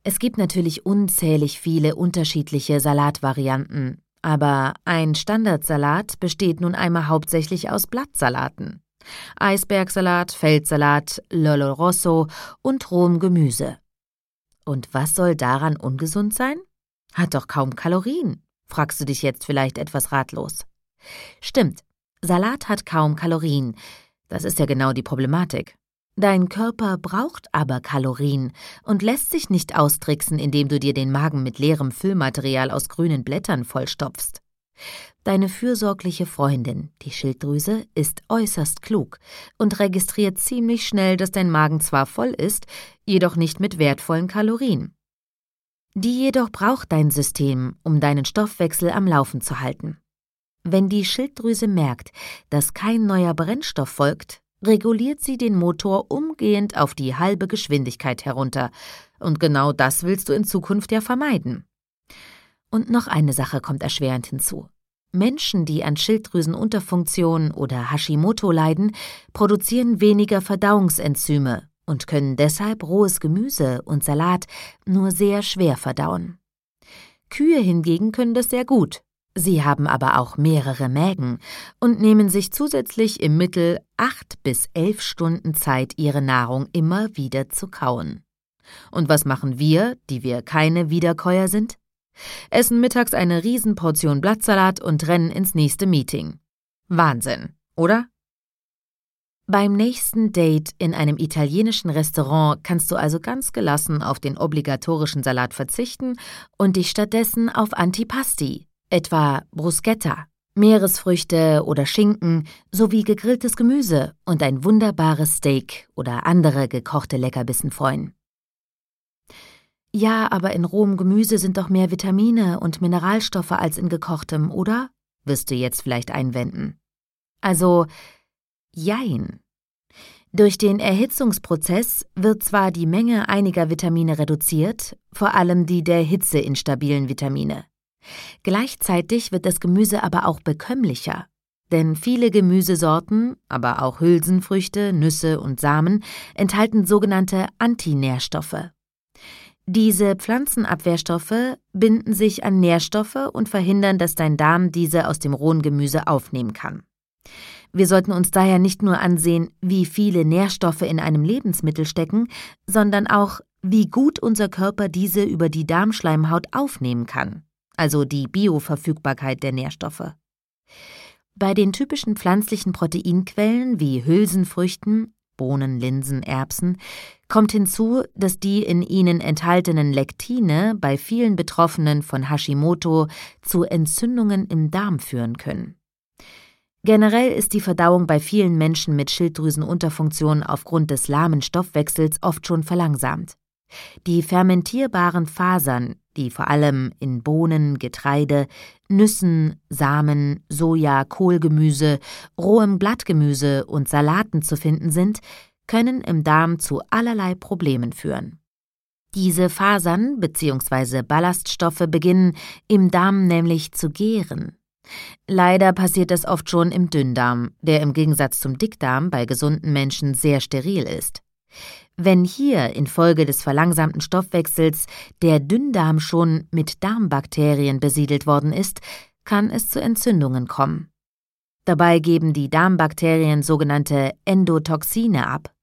Es gibt natürlich unzählig viele unterschiedliche Salatvarianten, aber ein Standardsalat besteht nun einmal hauptsächlich aus Blattsalaten. Eisbergsalat, Feldsalat, Lollo Rosso und rohem Gemüse. Und was soll daran ungesund sein? Hat doch kaum Kalorien, fragst du dich jetzt vielleicht etwas ratlos. Stimmt, Salat hat kaum Kalorien. Das ist ja genau die Problematik. Dein Körper braucht aber Kalorien und lässt sich nicht austricksen, indem du dir den Magen mit leerem Füllmaterial aus grünen Blättern vollstopfst. Deine fürsorgliche Freundin, die Schilddrüse, ist äußerst klug und registriert ziemlich schnell, dass dein Magen zwar voll ist, jedoch nicht mit wertvollen Kalorien. Die jedoch braucht dein System, um deinen Stoffwechsel am Laufen zu halten. Wenn die Schilddrüse merkt, dass kein neuer Brennstoff folgt, reguliert sie den Motor umgehend auf die halbe Geschwindigkeit herunter. Und genau das willst du in Zukunft ja vermeiden. Und noch eine Sache kommt erschwerend hinzu. Menschen, die an Schilddrüsenunterfunktion oder Hashimoto leiden, produzieren weniger Verdauungsenzyme und können deshalb rohes Gemüse und Salat nur sehr schwer verdauen. Kühe hingegen können das sehr gut. Sie haben aber auch mehrere Mägen und nehmen sich zusätzlich im Mittel 8 bis 11 Stunden Zeit, ihre Nahrung immer wieder zu kauen. Und was machen wir, die wir keine Wiederkäuer sind? Essen mittags eine Riesenportion Blattsalat und rennen ins nächste Meeting. Wahnsinn, oder? Beim nächsten Date in einem italienischen Restaurant kannst du also ganz gelassen auf den obligatorischen Salat verzichten und dich stattdessen auf Antipasti, etwa Bruschetta, Meeresfrüchte oder Schinken sowie gegrilltes Gemüse und ein wunderbares Steak oder andere gekochte Leckerbissen freuen. Ja, aber in rohem Gemüse sind doch mehr Vitamine und Mineralstoffe als in gekochtem, oder? Wirst du jetzt vielleicht einwenden. Also, jein. Durch den Erhitzungsprozess wird zwar die Menge einiger Vitamine reduziert, vor allem die der Hitze instabilen Vitamine. Gleichzeitig wird das Gemüse aber auch bekömmlicher, denn viele Gemüsesorten, aber auch Hülsenfrüchte, Nüsse und Samen enthalten sogenannte Antinährstoffe. Diese Pflanzenabwehrstoffe binden sich an Nährstoffe und verhindern, dass dein Darm diese aus dem rohen Gemüse aufnehmen kann. Wir sollten uns daher nicht nur ansehen, wie viele Nährstoffe in einem Lebensmittel stecken, sondern auch, wie gut unser Körper diese über die Darmschleimhaut aufnehmen kann, also die Bioverfügbarkeit der Nährstoffe. Bei den typischen pflanzlichen Proteinquellen wie Hülsenfrüchten, Bohnen, Linsen, Erbsen, kommt hinzu, dass die in ihnen enthaltenen Lektine bei vielen Betroffenen von Hashimoto zu Entzündungen im Darm führen können. Generell ist die Verdauung bei vielen Menschen mit Schilddrüsenunterfunktion aufgrund des lahmen Stoffwechsels oft schon verlangsamt. Die fermentierbaren Fasern, die vor allem in Bohnen, Getreide, Nüssen, Samen, Soja, Kohlgemüse, rohem Blattgemüse und Salaten zu finden sind, können im Darm zu allerlei Problemen führen. Diese Fasern bzw. Ballaststoffe beginnen im Darm nämlich zu gären. Leider passiert das oft schon im Dünndarm, der im Gegensatz zum Dickdarm bei gesunden Menschen sehr steril ist. Wenn hier infolge des verlangsamten Stoffwechsels der Dünndarm schon mit Darmbakterien besiedelt worden ist, kann es zu Entzündungen kommen. Dabei geben die Darmbakterien sogenannte Endotoxine ab.